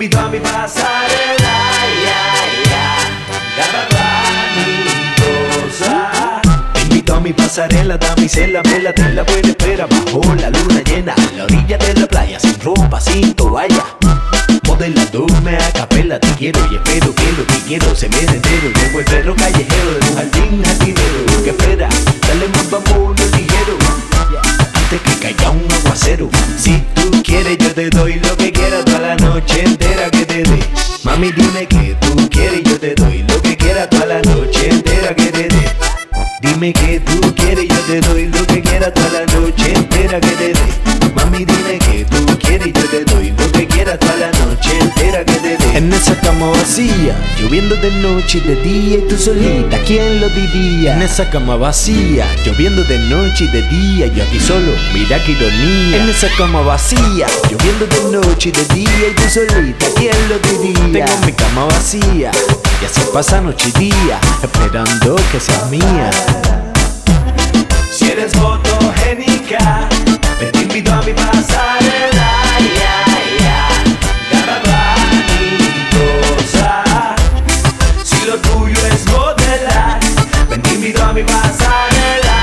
invito a mi pasarela, te invito a mi pasarela, damisela, vela, te la buena espera bajo la luna llena, a la orilla de la playa, sin ropa, sin toalla. Modelándome a capela, te quiero y espero que lo que quiero se me dé entero. Llevo el perro callejero de un jardín jardinero. ¿Qué espera? Dale más vámonos ligero, antes que caiga un aguacero. Si tú quieres yo te doy lo que quieras toda la noche entera que te dé. Mami dime que tú quieres y yo te doy lo que quieras toda la noche entera que te dé. Dime que tú quieres y yo te doy lo que quieras toda la noche entera que te dé. Mami dime que tú quieres y yo te doy lo que quieras toda la noche entera que te dé. En esa cama vacía, lloviendo de noche y de día y tú solita, ¿quién lo diría? En esa cama vacía, lloviendo de noche y de día, yo aquí solo, mira qué ironía. En esa cama vacía, lloviendo de noche y de día y tú solita, ¿quién lo diría? Tengo mi cama vacía y así pasa noche y día, esperando que seas mía. Si eres fotogénica, te invito a mi pasarela, garabanicosa. Si lo tuyo es modelar, ven te invito a mi pasarela,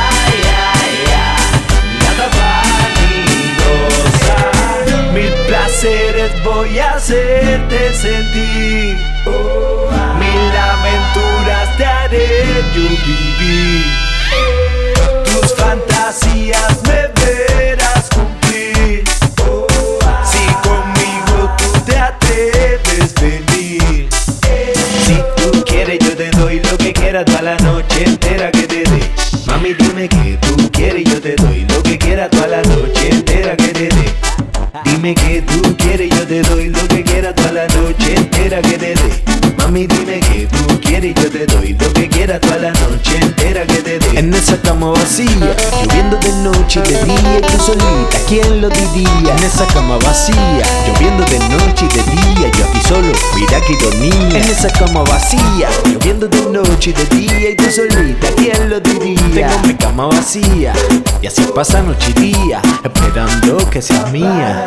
garabanicosa. Mil placeres voy a hacerte sentir, mil aventuras te haré yo vivir. Tus fantasías me verás cumplir, si conmigo tú te atreves venir. Si tú quieres yo te doy lo que quieras toda la noche entera que te dé. Mami dime que tú quieres yo te doy lo que quieras toda la noche entera que te dé. Dime que tú quieres yo te doy lo que quieras toda la noche entera que te dé. Mami dime que tú quieres yo te doy lo que quieras toda la noche entera que te dé. En esa cama vacía, lloviendo de noche y de día y tú solita, ¿quién lo diría? En esa cama vacía, lloviendo de noche y de día, yo aquí solo, mira qué ironía. En esa cama vacía, lloviendo de noche y de día y tú solita, ¿quién lo diría? Tengo mi cama vacía y así pasa noche y día, esperando que seas mía.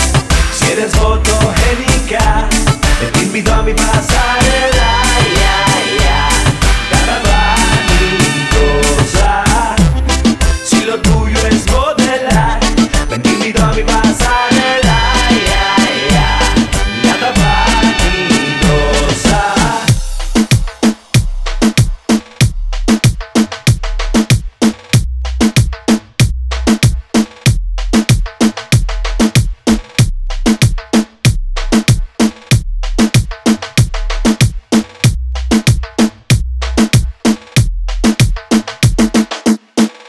Si eres fotogénica, te invito a mi pasarela,